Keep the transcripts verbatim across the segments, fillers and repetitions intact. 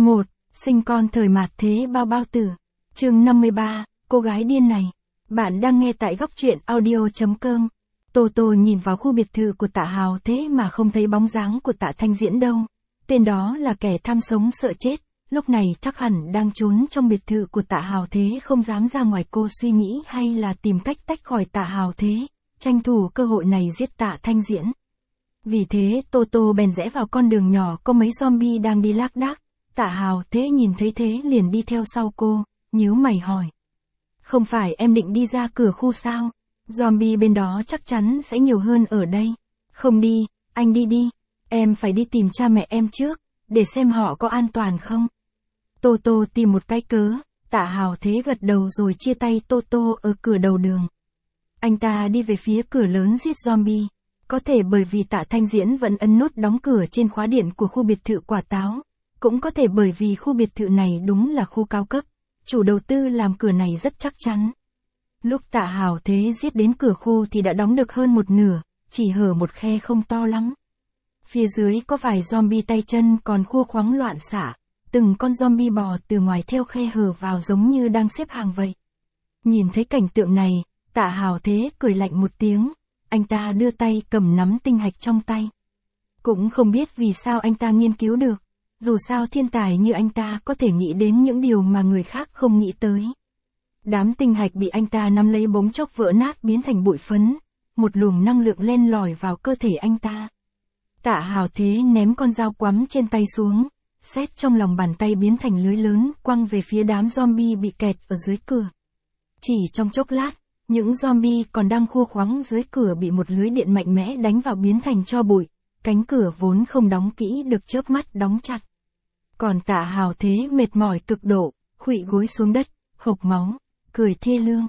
một. Sinh con thời mạt thế bao bao tử. Chương năm mươi ba, cô gái điên này. Bạn đang nghe tại góc truyện audio chấm com. Tô Tô nhìn vào khu biệt thự của Tạ Hào thế mà không thấy bóng dáng của Tạ Thanh Diễn đâu. Tên đó là kẻ tham sống sợ chết, lúc này chắc hẳn đang trốn trong biệt thự của Tạ Hào thế không dám ra ngoài. Cô suy nghĩ hay là tìm cách tách khỏi Tạ Hào thế, tranh thủ cơ hội này giết Tạ Thanh Diễn. Vì thế Tô Tô bèn rẽ vào con đường nhỏ có mấy zombie đang đi lác đác. Tạ Hào thế nhìn thấy thế liền đi theo sau cô, nhíu mày hỏi. Không phải em định đi ra cửa khu sao? Zombie bên đó chắc chắn sẽ nhiều hơn ở đây. Không đi, anh đi đi. Em phải đi tìm cha mẹ em trước, để xem họ có an toàn không. Tô Tô tìm một cái cớ, Tạ Hào thế gật đầu rồi chia tay Tô Tô ở cửa đầu đường. Anh ta đi về phía cửa lớn giết zombie. Có thể bởi vì Tạ Thanh Diễn vẫn ấn nút đóng cửa trên khóa điện của khu biệt thự quả táo. Cũng có thể bởi vì khu biệt thự này đúng là khu cao cấp. Chủ đầu tư làm cửa này rất chắc chắn. Lúc Tạ Hào thế giết đến cửa khu thì đã đóng được hơn một nửa, chỉ hở một khe không to lắm. Phía dưới có vài zombie tay chân còn khua khoắng loạn xạ, từng con zombie bò từ ngoài theo khe hở vào giống như đang xếp hàng vậy. Nhìn thấy cảnh tượng này, Tạ Hào thế cười lạnh một tiếng, anh ta đưa tay cầm nắm tinh hạch trong tay. Cũng không biết vì sao anh ta nghiên cứu được, dù sao thiên tài như anh ta có thể nghĩ đến những điều mà người khác không nghĩ tới. Đám tinh hạch bị anh ta nắm lấy bỗng chốc vỡ nát biến thành bụi phấn, một luồng năng lượng len lỏi vào cơ thể anh ta. Tạ Hào thế ném con dao quắm trên tay xuống, sét trong lòng bàn tay biến thành lưới lớn quăng về phía đám zombie bị kẹt ở dưới cửa. Chỉ trong chốc lát, những zombie còn đang khua khoắng dưới cửa bị một lưới điện mạnh mẽ đánh vào biến thành tro bụi, cánh cửa vốn không đóng kỹ được chớp mắt đóng chặt. Còn Tạ Hào thế mệt mỏi cực độ, khuỵu gối xuống đất, hộc máu, cười thê lương.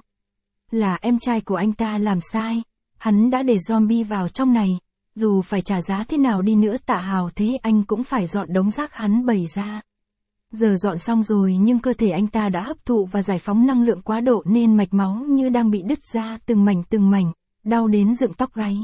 Là em trai của anh ta làm sai, hắn đã để zombie vào trong này, dù phải trả giá thế nào đi nữa Tạ Hào thế anh cũng phải dọn đống rác hắn bày ra. Giờ dọn xong rồi nhưng cơ thể anh ta đã hấp thụ và giải phóng năng lượng quá độ nên mạch máu như đang bị đứt ra từng mảnh từng mảnh, đau đến dựng tóc gáy.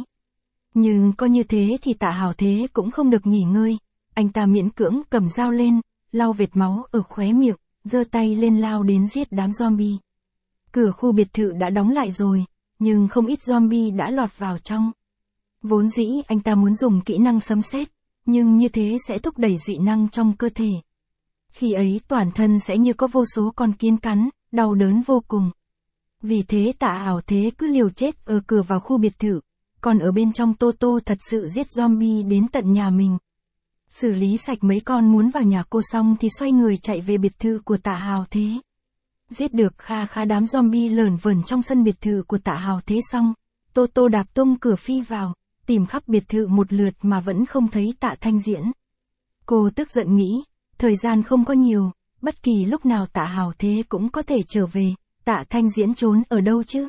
Nhưng có như thế thì Tạ Hào thế cũng không được nghỉ ngơi, anh ta miễn cưỡng cầm dao lên, lau vệt máu ở khóe miệng, giơ tay lên lao đến giết đám zombie. Cửa khu biệt thự đã đóng lại rồi, nhưng không ít zombie đã lọt vào trong. Vốn dĩ anh ta muốn dùng kỹ năng sấm sét, nhưng như thế sẽ thúc đẩy dị năng trong cơ thể. Khi ấy toàn thân sẽ như có vô số con kiến cắn, đau đớn vô cùng. Vì thế Tạ Hào thế cứ liều chết ở cửa vào khu biệt thự, còn ở bên trong Tô Tô thật sự giết zombie đến tận nhà mình. Xử lý sạch mấy con muốn vào nhà cô xong thì xoay người chạy về biệt thự của Tạ Hào thế. Giết được kha khá đám zombie lởn vởn trong sân biệt thự của Tạ Hào thế xong, Tô Tô đạp tung cửa phi vào, tìm khắp biệt thự một lượt mà vẫn không thấy Tạ Thanh Diễn. Cô tức giận nghĩ, thời gian không có nhiều, bất kỳ lúc nào Tạ Hào thế cũng có thể trở về, Tạ Thanh Diễn trốn ở đâu chứ?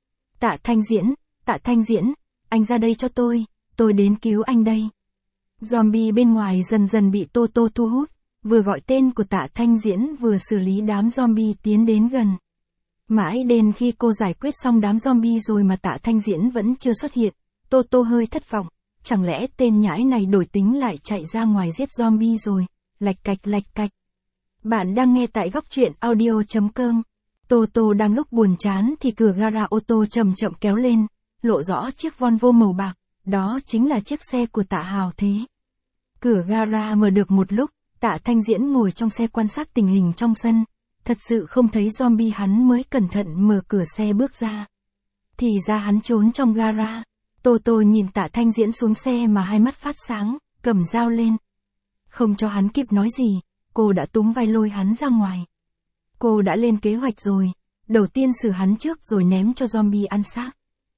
Tạ Thanh Diễn, Tạ Thanh Diễn, anh ra đây cho tôi, tôi đến cứu anh đây. Zombie bên ngoài dần dần bị Tô Tô thu hút, vừa gọi tên của Tạ Thanh Diễn vừa xử lý đám zombie tiến đến gần. Mãi đến khi cô giải quyết xong đám zombie rồi mà Tạ Thanh Diễn vẫn chưa xuất hiện, Tô Tô hơi thất vọng, chẳng lẽ tên nhãi này đổi tính lại chạy ra ngoài giết zombie rồi, lạch cạch lạch cạch. Bạn đang nghe tại góc truyện audio chấm com. Tô Tô đang lúc buồn chán thì cửa gara ô tô chậm chậm kéo lên, lộ rõ chiếc Volvo màu bạc, đó chính là chiếc xe của Tạ Hào thế. Cửa gara mở được một lúc, Tạ Thanh Diễn ngồi trong xe quan sát tình hình trong sân, thật sự không thấy zombie hắn mới cẩn thận mở cửa xe bước ra. Thì ra hắn trốn trong gara. Tô Tô nhìn Tạ Thanh Diễn xuống xe mà hai mắt phát sáng, cầm dao lên. Không cho hắn kịp nói gì, cô đã túm vai lôi hắn ra ngoài. Cô đã lên kế hoạch rồi, đầu tiên xử hắn trước rồi ném cho zombie ăn xác.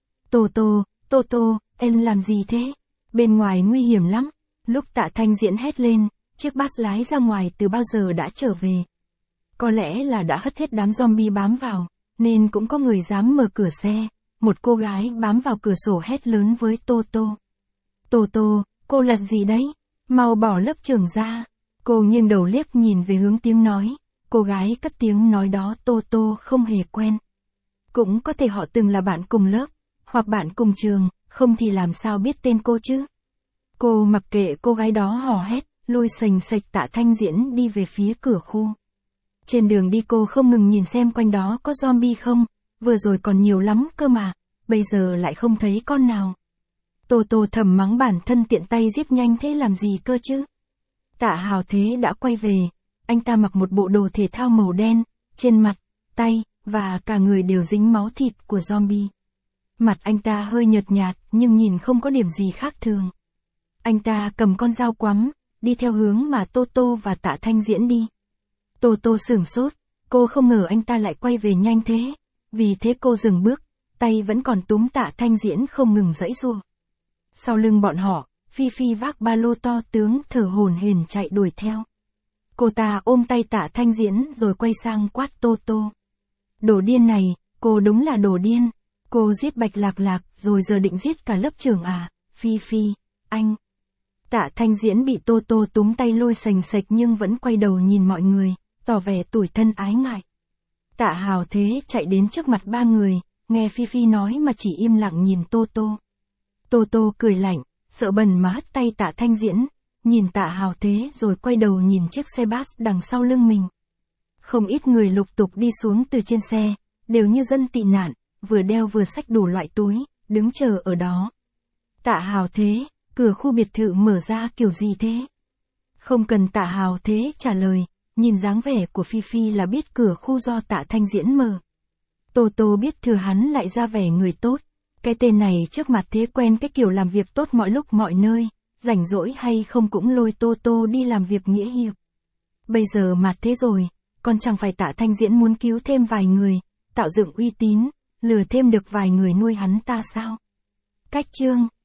Tô Tô, Tô Tô, em làm gì thế? Bên ngoài nguy hiểm lắm. Lúc Tạ Thanh Diễn hét lên, chiếc bus lái ra ngoài từ bao giờ đã trở về. Có lẽ là đã hất hết đám zombie bám vào, nên cũng có người dám mở cửa xe. Một cô gái bám vào cửa sổ hét lớn với Tô Tô. Tô Tô, cô lật gì đấy? Mau bỏ lớp trưởng ra. Cô nghiêng đầu liếc nhìn về hướng tiếng nói. Cô gái cất tiếng nói đó Tô Tô không hề quen. Cũng có thể họ từng là bạn cùng lớp, hoặc bạn cùng trường, không thì làm sao biết tên cô chứ? Cô mặc kệ cô gái đó hò hét, lôi sành sạch Tạ Thanh Diễn đi về phía cửa khu. Trên đường đi cô không ngừng nhìn xem quanh đó có zombie không, vừa rồi còn nhiều lắm cơ mà, bây giờ lại không thấy con nào. Tô Tô thầm mắng bản thân tiện tay giết nhanh thế làm gì cơ chứ. Tạ Hào Thế đã quay về, anh ta mặc một bộ đồ thể thao màu đen, trên mặt, tay, và cả người đều dính máu thịt của zombie. Mặt anh ta hơi nhợt nhạt nhưng nhìn không có điểm gì khác thường. Anh ta cầm con dao quắm, đi theo hướng mà Tô Tô và Tạ Thanh Diễn đi. Tô Tô sửng sốt, cô không ngờ anh ta lại quay về nhanh thế, vì thế cô dừng bước, tay vẫn còn túm Tạ Thanh Diễn không ngừng giãy giụa. Sau lưng bọn họ, Phi Phi vác ba lô to tướng thở hổn hển chạy đuổi theo. Cô ta ôm tay Tạ Thanh Diễn rồi quay sang quát Tô Tô. Đồ điên này, cô đúng là đồ điên. Cô giết Bạch Lạc Lạc rồi giờ định giết cả lớp trưởng à, Phi Phi, anh. Tạ Thanh Diễn bị Tô Tô túm tay lôi sành sạch nhưng vẫn quay đầu nhìn mọi người, tỏ vẻ tủi thân ái ngại. Tạ Hào Thế chạy đến trước mặt ba người, nghe Phi Phi nói mà chỉ im lặng nhìn Tô Tô. Tô Tô cười lạnh, sợ bẩn mà hất tay Tạ Thanh Diễn, nhìn Tạ Hào Thế rồi quay đầu nhìn chiếc xe bus đằng sau lưng mình. Không ít người lục tục đi xuống từ trên xe, đều như dân tị nạn, vừa đeo vừa xách đủ loại túi, đứng chờ ở đó. Tạ Hào Thế, cửa khu biệt thự mở ra kiểu gì thế? Không cần Tạ Hào Thế trả lời, nhìn dáng vẻ của Phi Phi là biết cửa khu do Tạ Thanh Diễn mở. Tô Tô biết thừa hắn lại ra vẻ người tốt, cái tên này trước mặt thế quen cái kiểu làm việc tốt mọi lúc mọi nơi, rảnh rỗi hay không cũng lôi Tô Tô đi làm việc nghĩa hiệp. Bây giờ mặt thế rồi, còn chẳng phải Tạ Thanh Diễn muốn cứu thêm vài người, tạo dựng uy tín, lừa thêm được vài người nuôi hắn ta sao? Cách chương